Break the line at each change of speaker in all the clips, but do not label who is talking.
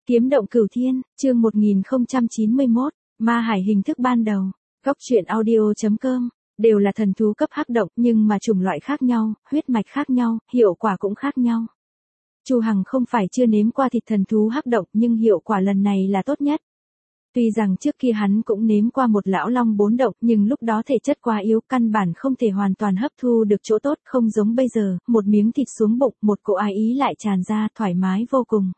Kiếm động cửu thiên, chương 1091, Ma Hải hình thức ban đầu. Góc truyện audio.com, đều là thần thú cấp hắc động nhưng mà chủng loại khác nhau, huyết mạch khác nhau, hiệu quả cũng khác nhau. Chu Hằng không phải chưa nếm qua thịt thần thú hắc động nhưng hiệu quả lần này là tốt nhất. Tuy rằng trước kia hắn cũng nếm qua một lão long 4 động nhưng lúc đó thể chất quá yếu căn bản không thể hoàn toàn hấp thu được chỗ tốt, không giống bây giờ, một miếng thịt xuống bụng, một cỗ ái ý lại tràn ra, thoải mái vô cùng.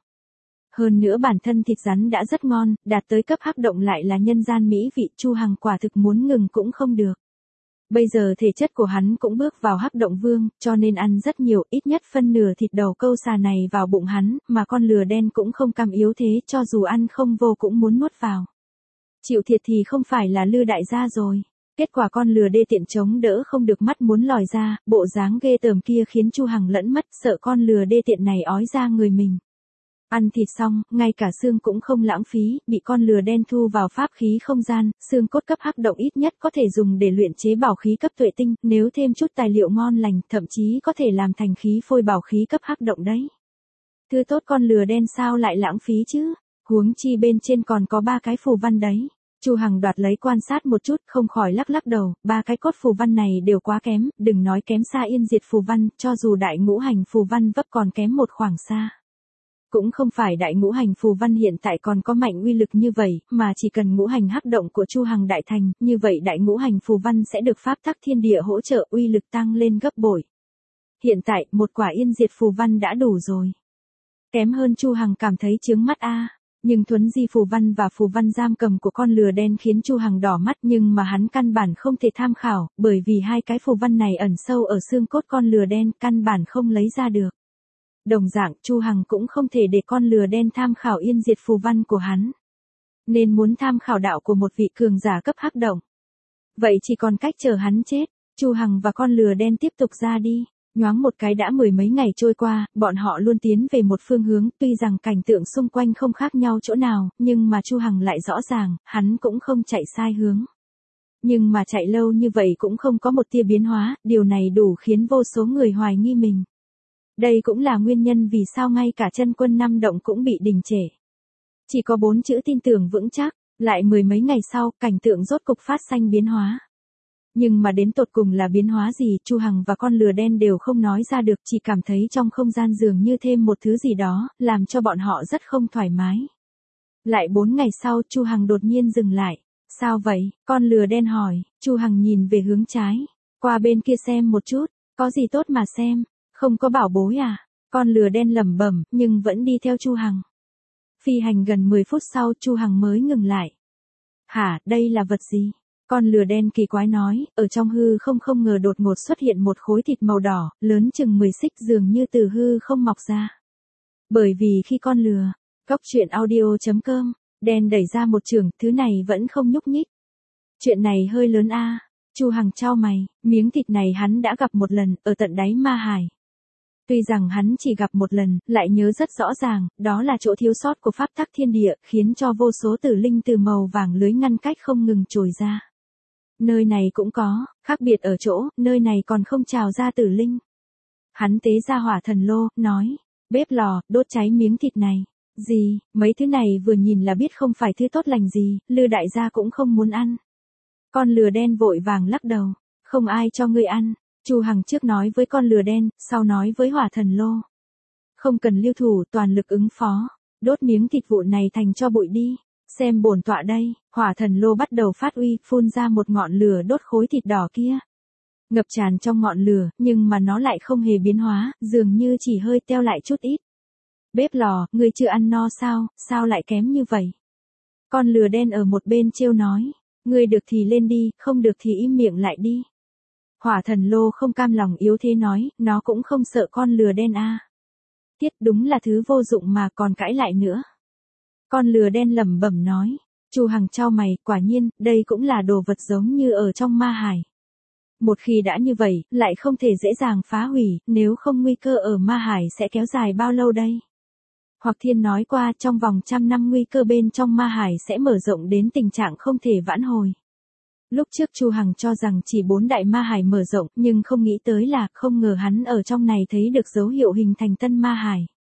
Hơn nữa bản thân thịt rắn đã rất ngon, đạt tới cấp hắc động lại là nhân gian mỹ vị, Chu Hằng quả thực muốn ngừng cũng không được. Bây giờ thể chất của hắn cũng bước vào hắc động vương, cho nên ăn rất nhiều, ít nhất phân nửa thịt đầu câu xà này vào bụng hắn, mà con lừa đen cũng không cam yếu thế, cho dù ăn không vô cũng muốn nuốt vào. Chịu thiệt thì không phải là Lư đại gia rồi. Kết quả con lừa đê tiện chống đỡ không được, mắt muốn lòi ra, bộ dáng ghê tởm kia khiến Chu Hằng lẫn mất, sợ con lừa đê tiện này ói ra người mình. Ăn thịt xong, ngay cả xương cũng không lãng phí, bị con lừa đen thu vào pháp khí không gian, xương cốt cấp hắc động ít nhất có thể dùng để luyện chế bảo khí cấp tuệ tinh, nếu thêm chút tài liệu ngon lành, thậm chí có thể làm thành khí phôi bảo khí cấp hắc động đấy. Thứ tốt con lừa đen sao lại lãng phí chứ? Huống chi bên trên còn có 3 cái phù văn đấy. Chu Hằng đoạt lấy quan sát một chút, không khỏi lắc lắc đầu, 3 cái cốt phù văn này đều quá kém, đừng nói kém xa yên diệt phù văn, cho dù đại ngũ hành phù văn vấp còn kém một khoảng xa. Cũng không phải đại ngũ hành phù văn hiện tại còn có mạnh uy lực như vậy, mà chỉ cần ngũ hành hắc động của Chu Hằng đại thành, như vậy đại ngũ hành phù văn sẽ được pháp tắc thiên địa hỗ trợ, uy lực tăng lên gấp bội. Hiện tại, một quả yên diệt phù văn đã đủ rồi. Kém hơn Chu Hằng cảm thấy chướng mắt a. Nhưng thuấn di phù văn và phù văn giam cầm của con lừa đen khiến Chu Hằng đỏ mắt, nhưng mà hắn căn bản không thể tham khảo, bởi vì 2 cái phù văn này ẩn sâu ở xương cốt con lừa đen, căn bản không lấy ra được. Đồng dạng, Chu Hằng cũng không thể để con lừa đen tham khảo yên diệt phù văn của hắn. Nên muốn tham khảo đạo của một vị cường giả cấp hắc động. Vậy chỉ còn cách chờ hắn chết, Chu Hằng và con lừa đen tiếp tục ra đi. Nhoáng một cái đã 10 mấy ngày trôi qua, bọn họ luôn tiến về một phương hướng, tuy rằng cảnh tượng xung quanh không khác nhau chỗ nào, nhưng mà Chu Hằng lại rõ ràng, hắn cũng không chạy sai hướng. Nhưng mà chạy lâu như vậy cũng không có một tia biến hóa, điều này đủ khiến vô số người hoài nghi mình. Đây cũng là nguyên nhân vì sao ngay cả chân quân 5 động cũng bị đình trệ. Chỉ có 4 chữ tin tưởng vững chắc, lại 10 mấy ngày sau, cảnh tượng rốt cục phát sinh biến hóa. Nhưng mà đến tột cùng là biến hóa gì, Chu Hằng và con lừa đen đều không nói ra được, chỉ cảm thấy trong không gian dường như thêm một thứ gì đó, làm cho bọn họ rất không thoải mái. Lại 4 ngày sau, Chu Hằng đột nhiên dừng lại. Sao vậy? Con lừa đen hỏi. Chu Hằng nhìn về hướng trái. Qua bên kia xem một chút, có gì tốt mà xem, không có bảo bối à? Con lừa đen lẩm bẩm, nhưng vẫn đi theo Chu Hằng. Phi hành gần 10 phút sau, Chu Hằng mới ngừng lại. Hả, đây là vật gì? Con lừa đen kỳ quái nói, ở trong hư không ngờ đột ngột xuất hiện một khối thịt màu đỏ, lớn chừng 10 xích dường như từ hư không mọc ra. Bởi vì khi con lừa, góc truyện audio.com, đen đẩy ra một chưởng, thứ này vẫn không nhúc nhích. Chuyện này hơi lớn a. Chu Hằng chau mày, miếng thịt này hắn đã gặp một lần, ở tận đáy Ma Hải. Tuy rằng hắn chỉ gặp một lần, lại nhớ rất rõ ràng, đó là chỗ thiếu sót của pháp tắc thiên địa, khiến cho vô số tử linh từ màu vàng lưới ngăn cách không ngừng trồi ra. Nơi này cũng có, khác biệt ở chỗ, nơi này còn không trào ra tử linh. Hắn tế ra hỏa thần lô, nói, bếp lò, đốt cháy miếng thịt này. Gì, mấy thứ này vừa nhìn là biết không phải thứ tốt lành gì, Lư đại gia cũng không muốn ăn. Con lừa đen vội vàng lắc đầu, không ai cho ngươi ăn. Chu Hằng trước nói với con lừa đen, sau nói với hỏa thần lô. Không cần lưu thủ, toàn lực ứng phó, đốt miếng thịt vụn này thành cho bụi đi. Xem bổn tọa đây, hỏa thần lô bắt đầu phát uy, phun ra một ngọn lửa đốt khối thịt đỏ kia. Ngập tràn trong ngọn lửa, nhưng mà nó lại không hề biến hóa, dường như chỉ hơi teo lại chút ít. Bếp lò, ngươi chưa ăn no sao, sao lại kém như vậy? Con lừa đen ở một bên trêu nói, ngươi được thì lên đi, không được thì im miệng lại đi. Hỏa thần lô không cam lòng yếu thế nói, nó cũng không sợ con lừa đen a. Tiết đúng là thứ vô dụng mà còn cãi lại nữa. Con lừa đen lẩm bẩm nói, Chu Hằng chau mày, quả nhiên, đây cũng là đồ vật giống như ở trong Ma Hải. Một khi đã như vậy, lại không thể dễ dàng phá hủy, nếu không nguy cơ ở Ma Hải sẽ kéo dài bao lâu đây? Hoặc Thiên nói qua, trong vòng 100 năm nguy cơ bên trong Ma Hải sẽ mở rộng đến tình trạng không thể vãn hồi. Lúc trước Chu Hằng cho rằng chỉ 4 đại Ma Hải mở rộng, nhưng không nghĩ tới là, không ngờ hắn ở trong này thấy được dấu hiệu hình thành tân Ma Hải.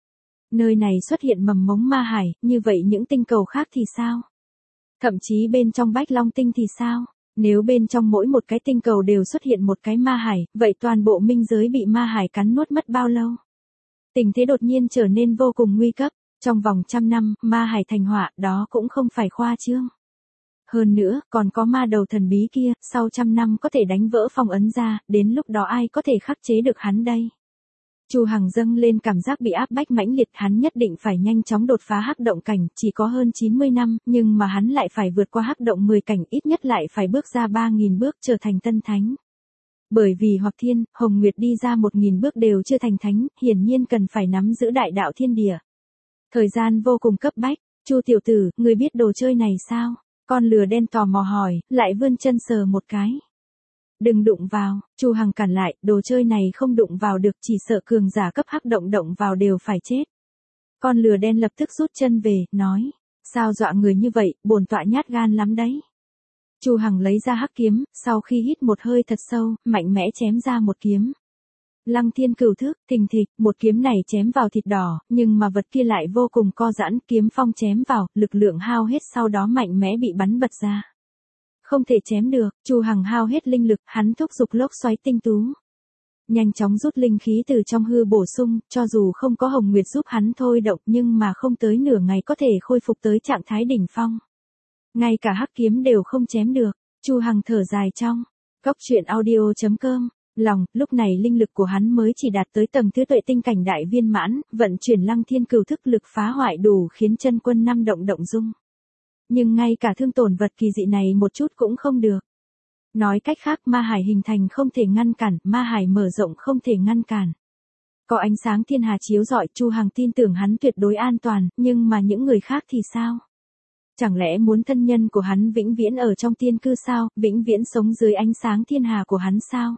Nơi này xuất hiện mầm mống ma hải, như vậy những tinh cầu khác thì sao? Thậm chí bên trong Bách Long tinh thì sao? Nếu bên trong mỗi một cái tinh cầu đều xuất hiện một cái ma hải, vậy toàn bộ minh giới bị ma hải cắn nuốt mất bao lâu? Tình thế đột nhiên trở nên vô cùng nguy cấp, trong vòng 100 năm, ma hải thành họa, đó cũng không phải khoa trương. Hơn nữa, còn có ma đầu thần bí kia, sau 100 năm có thể đánh vỡ phong ấn ra, đến lúc đó ai có thể khắc chế được hắn đây? Chu Hằng dâng lên cảm giác bị áp bách mãnh liệt, hắn nhất định phải nhanh chóng đột phá hắc động cảnh, chỉ có hơn 90 năm, nhưng mà hắn lại phải vượt qua hắc động 10 cảnh, ít nhất lại phải bước ra 3.000 bước trở thành tân thánh. Bởi vì Hoặc Thiên, Hồng Nguyệt đi ra 1.000 bước đều chưa thành thánh, hiển nhiên cần phải nắm giữ đại đạo thiên địa. Thời gian vô cùng cấp bách, Chu tiểu tử, người biết đồ chơi này sao? Con lừa đen tò mò hỏi, lại vươn chân sờ một cái. Đừng đụng vào, Chu Hằng cản lại, đồ chơi này không đụng vào được, chỉ sợ cường giả cấp hắc động động vào đều phải chết. Con lừa đen lập tức rút chân về, nói, sao dọa người như vậy, bổn tọa nhát gan lắm đấy. Chu Hằng lấy ra hắc kiếm, sau khi hít một hơi thật sâu, mạnh mẽ chém ra một kiếm. Lăng Thiên Cửu Thức, thình thịch, một kiếm này chém vào thịt đỏ, nhưng mà vật kia lại vô cùng co giãn, kiếm phong chém vào, lực lượng hao hết sau đó mạnh mẽ bị bắn bật ra. Không thể chém được, Chu Hằng hao hết linh lực, hắn thúc giục lốc xoáy tinh tú. Nhanh chóng rút linh khí từ trong hư bổ sung, cho dù không có Hồng Nguyệt giúp hắn thôi động nhưng mà không tới nửa ngày có thể khôi phục tới trạng thái đỉnh phong. Ngay cả hắc kiếm đều không chém được, Chu Hằng thở dài trong. Cốc truyện audio.com, lòng, lúc này linh lực của hắn mới chỉ đạt tới tầng thứ tuệ tinh cảnh đại viên mãn, vận chuyển Lăng Thiên Cửu Thức lực phá hoại đủ khiến chân quân năm động động dung. Nhưng ngay cả thương tổn vật kỳ dị này một chút cũng không được. Nói cách khác ma hải hình thành không thể ngăn cản, ma hải mở rộng không thể ngăn cản. Có ánh sáng thiên hà chiếu rọi, Chu Hằng tin tưởng hắn tuyệt đối an toàn, nhưng mà những người khác thì sao? Chẳng lẽ muốn thân nhân của hắn vĩnh viễn ở trong tiên cư sao, vĩnh viễn sống dưới ánh sáng thiên hà của hắn sao?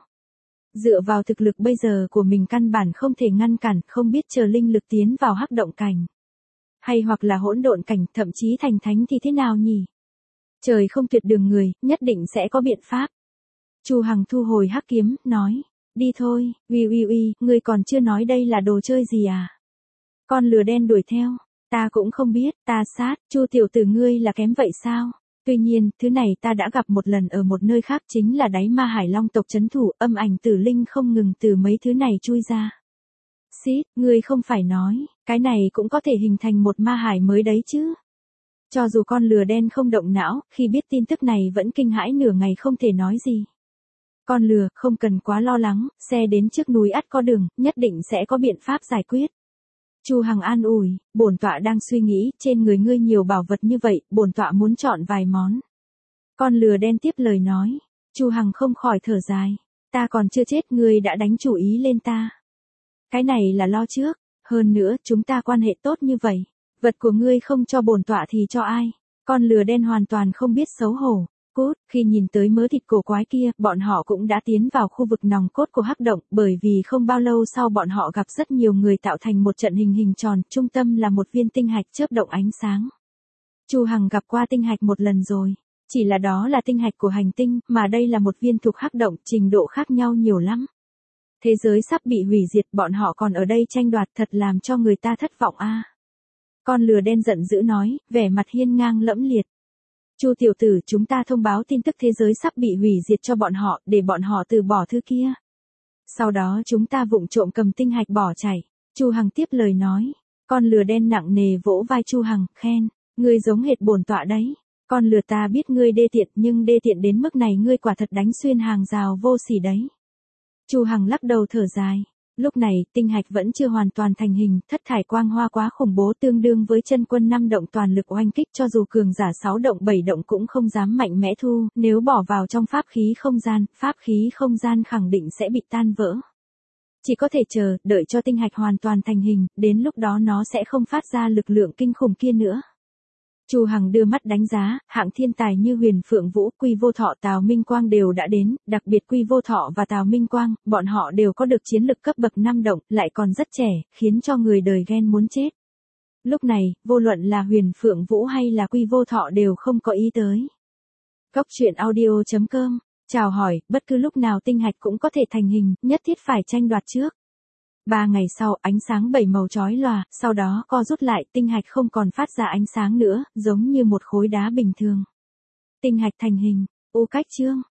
Dựa vào thực lực bây giờ của mình căn bản không thể ngăn cản, không biết chờ linh lực tiến vào hắc động cảnh. Hay hoặc là hỗn độn cảnh, thậm chí thành thánh thì thế nào nhỉ? Trời không tuyệt đường người, nhất định sẽ có biện pháp. Chu Hằng thu hồi hắc kiếm, nói, đi thôi, uy, ngươi còn chưa nói đây là đồ chơi gì à? Con lừa đen đuổi theo, ta cũng không biết, ta sát, Chu tiểu tử ngươi là kém vậy sao? Tuy nhiên, thứ này ta đã gặp một lần ở một nơi khác, chính là đáy ma hải long tộc trấn thủ, âm ảnh tử linh không ngừng từ mấy thứ này chui ra. Xít, ngươi không phải nói, cái này cũng có thể hình thành một ma hải mới đấy chứ. Cho dù con lừa đen không động não, khi biết tin tức này vẫn kinh hãi nửa ngày không thể nói gì. Con lừa, không cần quá lo lắng, xe đến trước núi ắt có đường, nhất định sẽ có biện pháp giải quyết. Chu Hằng an ủi, bổn tọa đang suy nghĩ, trên người ngươi nhiều bảo vật như vậy, bổn tọa muốn chọn vài món. Con lừa đen tiếp lời nói, Chu Hằng không khỏi thở dài, ta còn chưa chết, ngươi đã đánh chủ ý lên ta. Cái này là lo trước, hơn nữa, chúng ta quan hệ tốt như vậy, vật của ngươi không cho bổn tọa thì cho ai? Con lừa đen hoàn toàn không biết xấu hổ. Cốt, khi nhìn tới mớ thịt cổ quái kia, bọn họ cũng đã tiến vào khu vực nòng cốt của hắc động, bởi vì không bao lâu sau bọn họ gặp rất nhiều người tạo thành một trận hình tròn, trung tâm là một viên tinh hạch chớp động ánh sáng. Chu Hằng gặp qua tinh hạch một lần rồi, chỉ là đó là tinh hạch của hành tinh, mà đây là một viên thuộc hắc động, trình độ khác nhau nhiều lắm. Thế giới sắp bị hủy diệt, bọn họ còn ở đây tranh đoạt, thật làm cho người ta thất vọng a. Con lừa đen giận dữ nói, vẻ mặt hiên ngang lẫm liệt. Chu tiểu tử, chúng ta thông báo tin tức thế giới sắp bị hủy diệt cho bọn họ, để bọn họ từ bỏ thứ kia. Sau đó chúng ta vụng trộm cầm tinh hạch bỏ chạy. Chu Hằng tiếp lời nói. Con lừa đen nặng nề vỗ vai Chu Hằng, khen, ngươi giống hệt bổn tọa đấy. Con lừa ta biết ngươi đê tiện, nhưng đê tiện đến mức này ngươi quả thật đánh xuyên hàng rào vô sỉ đấy. Chu Hằng lắc đầu thở dài. Lúc này, tinh hạch vẫn chưa hoàn toàn thành hình, thất thải quang hoa quá khủng bố, tương đương với chân quân 5 động toàn lực oanh kích, cho dù cường giả 6 động 7 động cũng không dám mạnh mẽ thu, nếu bỏ vào trong pháp khí không gian khẳng định sẽ bị tan vỡ. Chỉ có thể chờ, đợi cho tinh hạch hoàn toàn thành hình, đến lúc đó nó sẽ không phát ra lực lượng kinh khủng kia nữa. Chu Hằng đưa mắt đánh giá, hạng thiên tài như Huyền Phượng Vũ, Quy Vô Thọ, Tào Minh Quang đều đã đến, đặc biệt Quy Vô Thọ và Tào Minh Quang, bọn họ đều có được chiến lực cấp bậc 5 động, lại còn rất trẻ, khiến cho người đời ghen muốn chết. Lúc này, vô luận là Huyền Phượng Vũ hay là Quy Vô Thọ đều không có ý tới. Cốc truyện audio.com, chào hỏi, bất cứ lúc nào tinh hạch cũng có thể thành hình, nhất thiết phải tranh đoạt trước. 3 ngày sau, ánh sáng 7 màu chói lòa, sau đó co rút lại, tinh hạch không còn phát ra ánh sáng nữa, giống như một khối đá bình thường. Tinh hạch thành hình, cách chương.